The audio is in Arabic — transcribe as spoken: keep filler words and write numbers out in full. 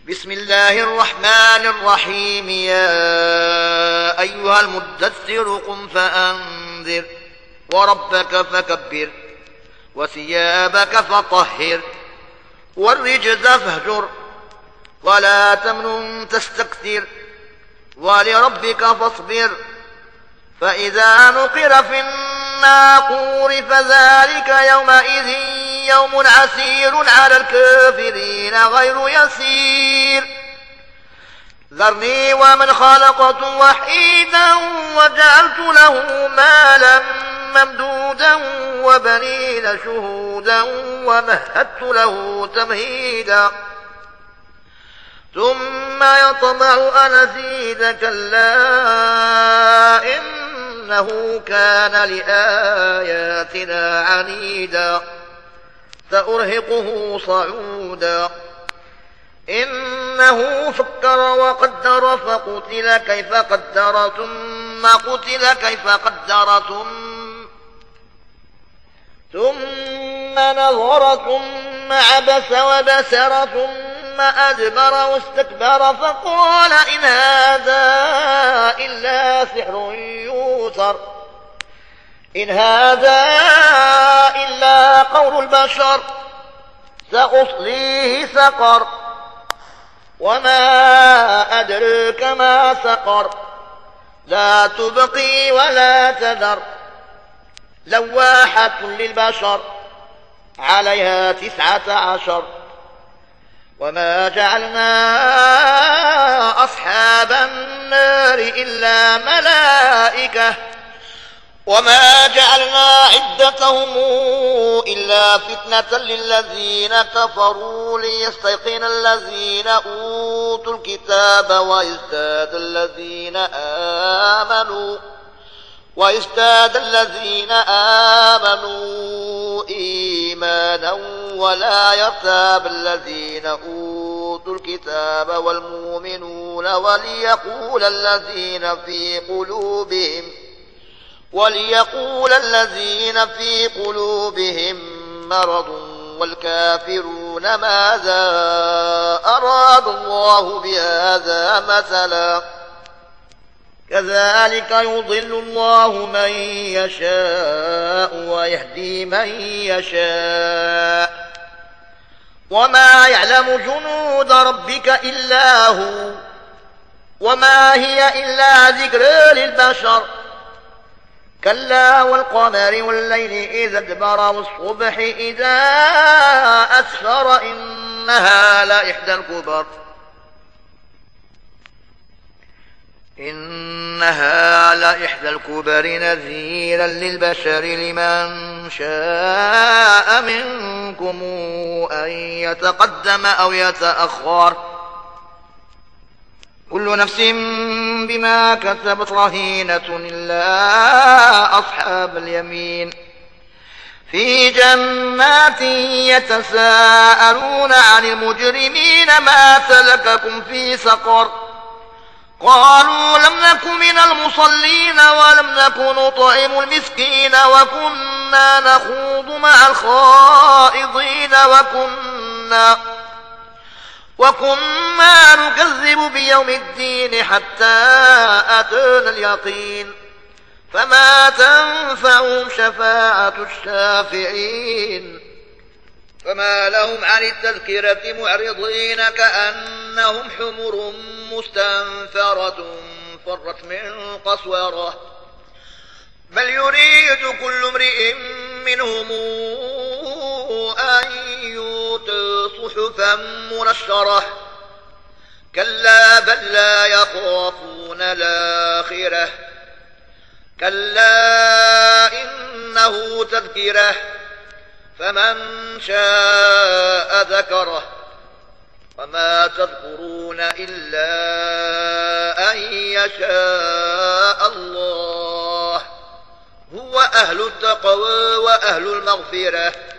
بسم الله الرحمن الرحيم. يا أيها المدثر قم فأنذر وربك فكبر وثيابك فطهر والرجز فاهجر ولا تمنن تستكثر ولربك فاصبر. فإذا نقر في الناقور فذلك يومئذ يوم عسير على الكافرين غير يسير. ذرني ومن خلقت وحيدا وجعلت له مالا ممدودا وبنين شهودا ومهدت له تمهيدا ثم يطمع أن أزيد كلا إنه كان لآياتنا عنيدا سأرهقه صعودا. إنه فكر وقدر فقتل كيف قدر ثم قتل كيف قدر ثم, ثم نظر ثم عبس وبسر ثم أدبر واستكبر فقال إن هذا إلا سحر يوثر إن هذا إلا قول البشر سأصليه سقر وما أدريك ما سقر لا تبقي ولا تذر لواحة للبشر عليها تسعة عشر. وما جعلنا أصحاب النار إلا ملائكة وما جعلنا عدتهم إلا فتنة للذين كفروا ليستيقن الذين أوتوا الكتاب ويزداد الذين آمنوا ويزداد الذين آمنوا إيمانا ولا يرتاب الذين أوتوا الكتاب والمؤمنون وليقول الذين في قلوبهم وليقول الذين في قلوبهم مرض والكافرون ماذا أراد الله بهذا مثلا كذلك يضل الله من يشاء ويهدي من يشاء وما يعلم جنود ربك إلا هو وما هي إلا ذكر للبشر. كلا والقمر والليل إذا ادبر والصبح إذا أسفر إنها لإحدى الكبر إنها لإحدى الكبر نذيرا للبشر لمن شاء منكم أن يتقدم أو يتأخر كل نفس بما كسبت رهينة إلا أصحاب اليمين في جنات يتساءلون عن المجرمين ما سلككم في سقر قالوا لم نك من المصلين ولم نك نطعم المسكين وكنا نخوض مع الخائضين وكنا وكنا نكذب بيوم الدين حتى أتانا اليقين فما تنفعهم شفاعة الشافعين. فما لهم عن التذكرة معرضين كأنهم حمر مستنفرة فرت من قسورة بل يريد كل امرئ منهم أن يؤتى صحفا منشرة كلا بل لا يخافون الآخرة كلا إنه تذكرة فمن شاء ذكره وما تذكرون إلا أن يشاء الله هو أهل التقوى وأهل المغفرة